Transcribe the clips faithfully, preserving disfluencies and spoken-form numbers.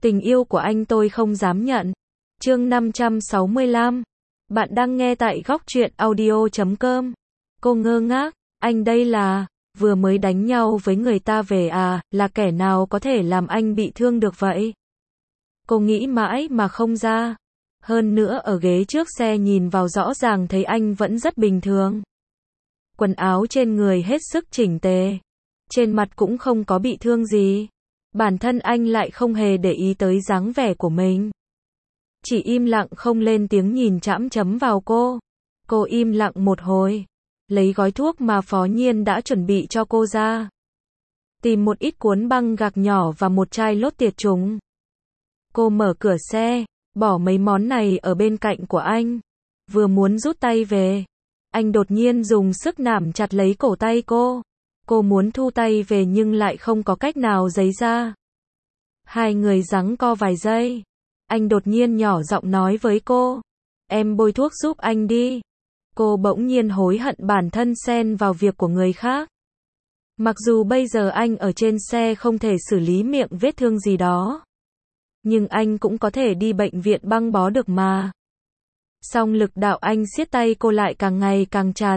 Tình yêu của anh tôi không dám nhận. Chương năm trăm sáu mươi lăm. Bạn đang nghe tại góc truyện audio chấm com. Cô ngơ ngác, anh đây là, vừa mới đánh nhau với người ta về à, là kẻ nào có thể làm anh bị thương được vậy? Cô nghĩ mãi mà không ra. Hơn nữa ở ghế trước xe nhìn vào rõ ràng thấy anh vẫn rất bình thường. Quần áo trên người hết sức chỉnh tề. Trên mặt cũng không có bị thương gì. Bản thân anh lại không hề để ý tới dáng vẻ của mình. Chỉ im lặng không lên tiếng nhìn chằm chằm vào cô. Cô im lặng một hồi. Lấy gói thuốc mà Phó Nhiên đã chuẩn bị cho cô ra. Tìm một ít cuốn băng gạc nhỏ và một chai lốt tiệt trùng. Cô mở cửa xe, bỏ mấy món này ở bên cạnh của anh. Vừa muốn rút tay về. Anh đột nhiên dùng sức nắm chặt lấy cổ tay cô. Cô muốn thu tay về nhưng lại không có cách nào giấy ra. Hai người giằng co vài giây. Anh đột nhiên nhỏ giọng nói với cô. Em bôi thuốc giúp anh đi. Cô bỗng nhiên hối hận bản thân xen vào việc của người khác. Mặc dù bây giờ anh ở trên xe không thể xử lý miệng vết thương gì đó. Nhưng anh cũng có thể đi bệnh viện băng bó được mà. Song lực đạo anh siết tay cô lại càng ngày càng chặt.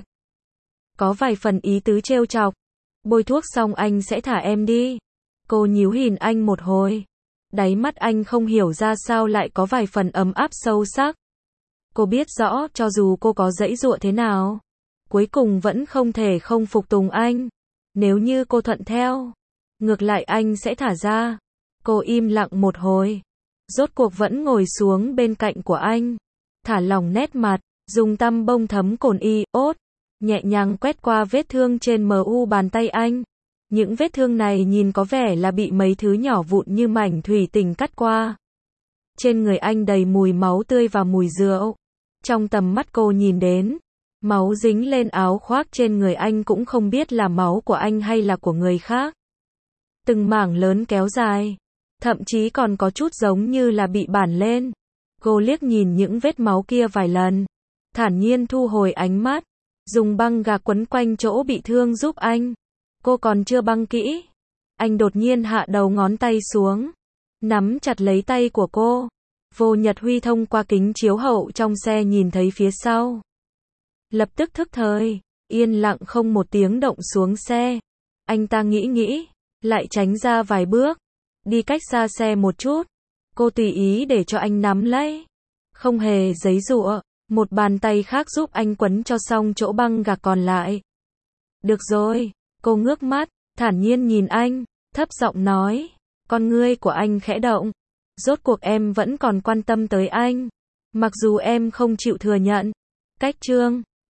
Có vài phần ý tứ trêu chọc. Bôi thuốc xong anh sẽ thả em đi. Cô nhíu nhìn anh một hồi. Đáy mắt anh không hiểu ra sao lại có vài phần ấm áp sâu sắc. Cô biết rõ cho dù cô có giãy giụa thế nào, cuối cùng vẫn không thể không phục tùng anh. Nếu như cô thuận theo, ngược lại anh sẽ thả ra. Cô im lặng một hồi. Rốt cuộc vẫn ngồi xuống bên cạnh của anh. Thả lỏng nét mặt, dùng tăm bông thấm cồn iốt, nhẹ nhàng quét qua vết thương trên mu bàn tay anh. Những vết thương này nhìn có vẻ là bị mấy thứ nhỏ vụn như mảnh thủy tinh cắt qua. Trên người anh đầy mùi máu tươi và mùi rượu. Trong tầm mắt cô nhìn đến, máu dính lên áo khoác trên người anh cũng không biết là máu của anh hay là của người khác. Từng mảng lớn kéo dài, thậm chí còn có chút giống như là bị bản lên. Cô liếc nhìn những vết máu kia vài lần, thản nhiên thu hồi ánh mắt, dùng băng gạc quấn quanh chỗ bị thương giúp anh. Cô còn chưa băng kỹ, anh đột nhiên hạ đầu ngón tay xuống, nắm chặt lấy tay của cô. Vô Nhật Huy thông qua kính chiếu hậu trong xe nhìn thấy phía sau. Lập tức thức thời, yên lặng không một tiếng động xuống xe. Anh ta nghĩ nghĩ, lại tránh ra vài bước, đi cách xa xe một chút. Cô tùy ý để cho anh nắm lấy, không hề giãy giụa. Một bàn tay khác giúp anh quấn cho xong chỗ băng gạc còn lại. Được rồi, cô ngước mắt, thản nhiên nhìn anh, thấp giọng nói. Con ngươi của anh khẽ động. Rốt cuộc em vẫn còn quan tâm tới anh. Mặc dù em không chịu thừa nhận. Cách chương